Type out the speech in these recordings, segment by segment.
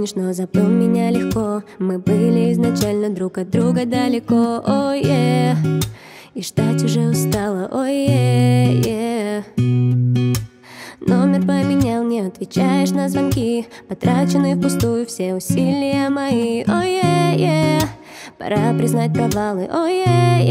помнишь, но забыл меня легко. Мы были изначально друг от друга далеко. Ой, и ждать уже устала. Ой, номер поменял, не отвечаешь на звонки. Потрачены впустую все усилия мои. Ой, пора признать провалы. Ой,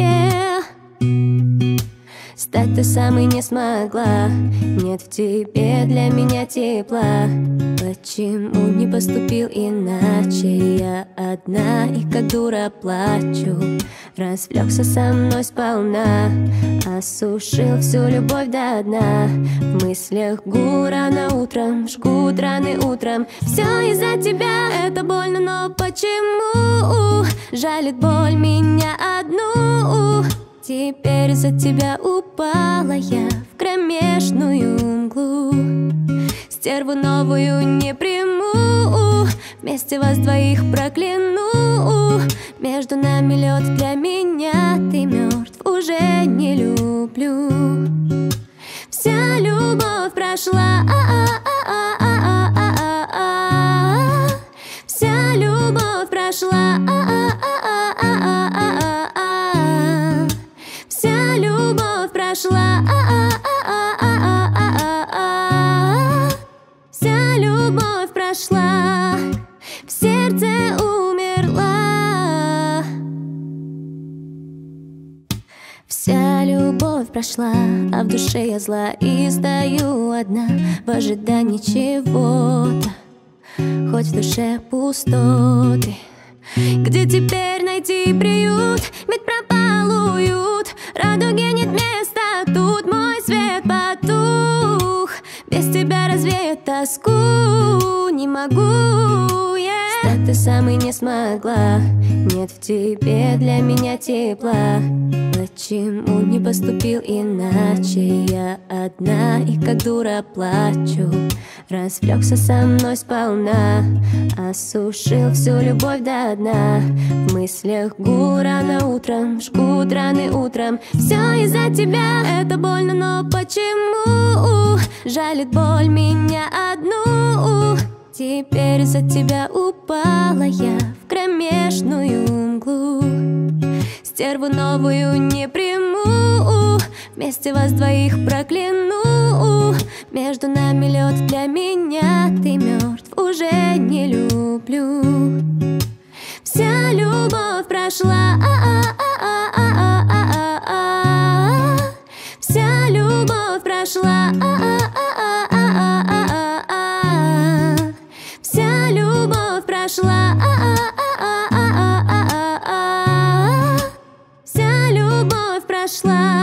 стать той самой не смогла. Нет в тебе для меня тепла. Почему не поступил иначе? Я одна и как дура плачу. Развлекся со мной сполна, осушил всю любовь до дна. В мыслях гул рано утром, жгут раны утром. Все из-за тебя, это больно, но почему? Жалит боль меня одну. Теперь из-за тебя упала я в кромешную мглу. Стерву новую не приму, вместе вас двоих прокляну. Между нами лед, для меня ты мертв, уже не люблю. Вся любовь прошла, вся любовь прошла, вся любовь прошла, вся любовь прошла, в сердце умерла. Вся любовь прошла, а в душе я зла и стою одна в ожидании чего-то, хоть в душе пустоты. Где теперь найти приют? Ведь пропал уют, радуге нет места, тут мой свет потух. Без тебя развеять тоску не могу я. Стать той самой не смогла, нет в тебе для меня тепла. Почему не поступил иначе? Я одна и как дура плачу. Развлекся со мной сполна, осушил всю любовь до дна. В мыслях гул рано утром, жгут раны утром. Все из-за тебя, это больно, но почему? Жалит боль меня одну. Теперь из-за тебя упала я в кромешную мглу. Стерву новую не приму, вместе вас двоих прокляну. Между нами лед, для меня ты мертв, уже не люблю. Вся любовь прошла, вся любовь прошла, вся любовь прошла, вся любовь прошла.